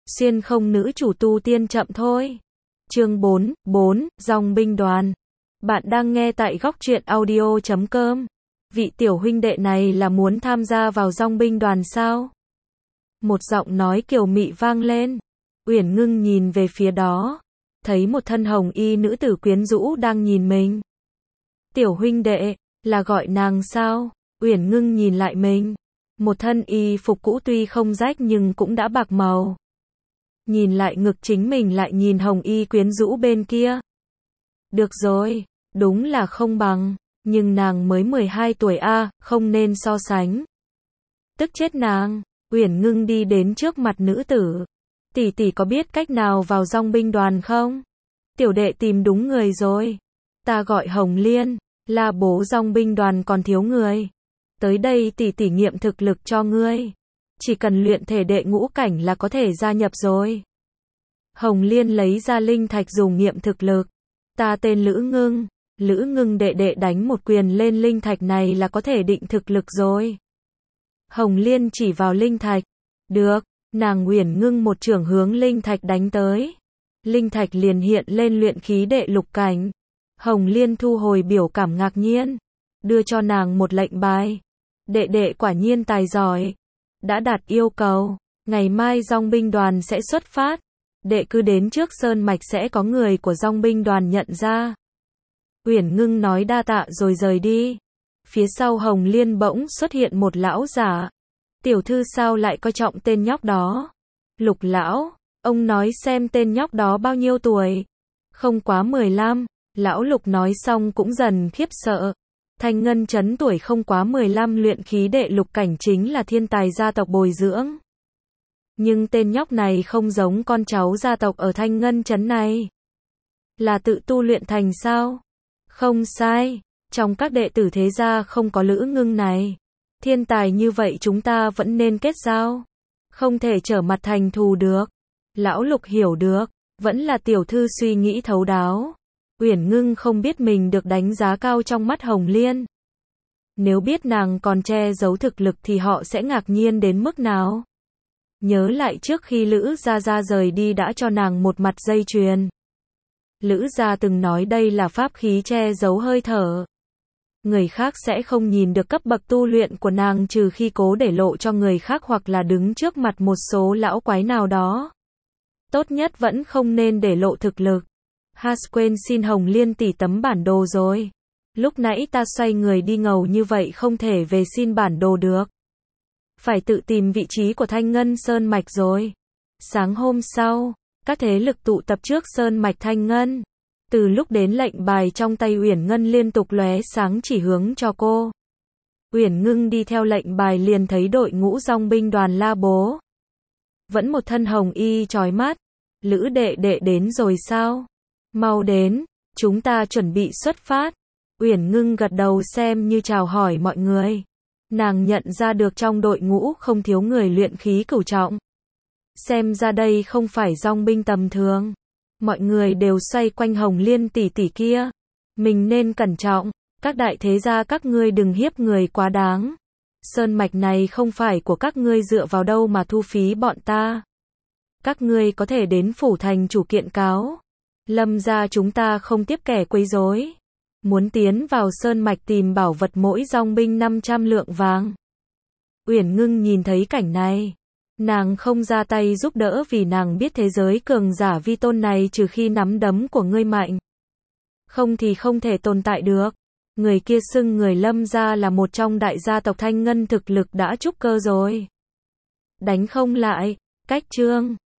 Xuyên không nữ chủ tu tiên chậm thôi. Chương 4, Dòng binh đoàn. Bạn đang nghe tại góc truyện audio.com. Vị tiểu huynh đệ này là muốn tham gia vào dòng binh đoàn sao? Một giọng nói kiều mị vang lên. Uyển Ngưng nhìn về phía đó, thấy một thân hồng y nữ tử quyến rũ đang nhìn mình. Tiểu huynh đệ, là gọi nàng sao? Uyển Ngưng nhìn lại mình. Một thân y phục cũ tuy không rách nhưng cũng đã bạc màu. Nhìn lại ngực chính mình lại nhìn hồng y quyến rũ bên kia. Được rồi, đúng là không bằng, nhưng nàng mới 12 tuổi a, không nên so sánh. Tức chết nàng. Uyển Ngưng đi đến trước mặt nữ tử. Tỷ tỷ có biết cách nào vào dòng binh đoàn không? Tiểu đệ tìm đúng người rồi. Ta gọi Hồng Liên, là bố dòng binh đoàn còn thiếu người. Tới đây tỷ tỷ nghiệm thực lực cho ngươi. Chỉ cần luyện thể đệ ngũ cảnh là có thể gia nhập rồi. Hồng Liên lấy ra linh thạch dùng nghiệm thực lực. Ta tên Lữ Ngưng. Lữ Ngưng đệ đệ đánh một quyền lên linh thạch này là có thể định thực lực rồi. Hồng Liên chỉ vào linh thạch. Được, nàng Uyển Ngưng một chưởng hướng linh thạch đánh tới. Linh thạch liền hiện lên luyện khí đệ lục cảnh. Hồng Liên thu hồi biểu cảm ngạc nhiên, đưa cho nàng một lệnh bài. Đệ đệ quả nhiên tài giỏi. Đã đạt yêu cầu, ngày mai dòng binh đoàn sẽ xuất phát. Đệ cứ đến trước sơn mạch sẽ có người của dòng binh đoàn nhận ra. Uyển Ngưng nói đa tạ rồi rời đi. Phía sau Hồng Liên bỗng xuất hiện một lão giả. Tiểu thư sao lại coi trọng tên nhóc đó? Lục lão, ông nói xem tên nhóc đó bao nhiêu tuổi? Không quá 15, lão Lục nói xong cũng dần khiếp sợ. Thanh Ngân Trấn tuổi không quá 15 luyện khí đệ lục cảnh chính là thiên tài gia tộc bồi dưỡng. Nhưng tên nhóc này không giống con cháu gia tộc ở Thanh Ngân Trấn này. Là tự tu luyện thành sao? Không sai, trong các đệ tử thế gia không có Lữ Ngưng này. Thiên tài như vậy chúng ta vẫn nên kết giao. Không thể trở mặt thành thù được. Lão Lục hiểu được, vẫn là tiểu thư suy nghĩ thấu đáo. Uyển Ngưng không biết mình được đánh giá cao trong mắt Hồng Liên. Nếu biết nàng còn che giấu thực lực thì họ sẽ ngạc nhiên đến mức nào. Nhớ lại trước khi Lữ Gia Gia rời đi đã cho nàng một mặt dây chuyền. Lữ Gia từng nói đây là pháp khí che giấu hơi thở. Người khác sẽ không nhìn được cấp bậc tu luyện của nàng trừ khi cố để lộ cho người khác hoặc là đứng trước mặt một số lão quái nào đó. Tốt nhất vẫn không nên để lộ thực lực. Quên xin Hồng Liên tỷ tấm bản đồ rồi. Lúc nãy ta xoay người đi ngầu như vậy không thể về xin bản đồ được. Phải tự tìm vị trí của Thanh Ngân Sơn Mạch rồi. Sáng hôm sau, các thế lực tụ tập trước Sơn Mạch Thanh Ngân. Từ lúc đến lệnh bài trong tay Uyển Ngân liên tục lóe sáng chỉ hướng cho cô. Uyển Ngưng đi theo lệnh bài liền thấy đội ngũ dòng binh đoàn La Bố. Vẫn một thân hồng y chói mắt. Lữ đệ đệ đến rồi sao? Mau đến, chúng ta chuẩn bị xuất phát. Uyển Ngưng gật đầu xem như chào hỏi mọi người. Nàng nhận ra được trong đội ngũ không thiếu người luyện khí cửu trọng. Xem ra đây không phải dòng binh tầm thường. Mọi người đều xoay quanh Hồng Liên tỷ tỷ kia. Mình nên cẩn trọng, các đại thế gia các ngươi đừng hiếp người quá đáng. Sơn mạch này không phải của các ngươi dựa vào đâu mà thu phí bọn ta. Các ngươi có thể đến phủ thành chủ kiện cáo. Lâm gia chúng ta không tiếp kẻ quấy rối. Muốn tiến vào sơn mạch tìm bảo vật mỗi dòng binh 500 lượng vàng. Uyển Ngưng nhìn thấy cảnh này. Nàng không ra tay giúp đỡ vì nàng biết thế giới cường giả vi tôn này trừ khi nắm đấm của ngươi mạnh. Không thì không thể tồn tại được. Người kia xưng người Lâm gia là một trong đại gia tộc Thanh Ngân thực lực đã trúc cơ rồi. Đánh không lại, cách chương.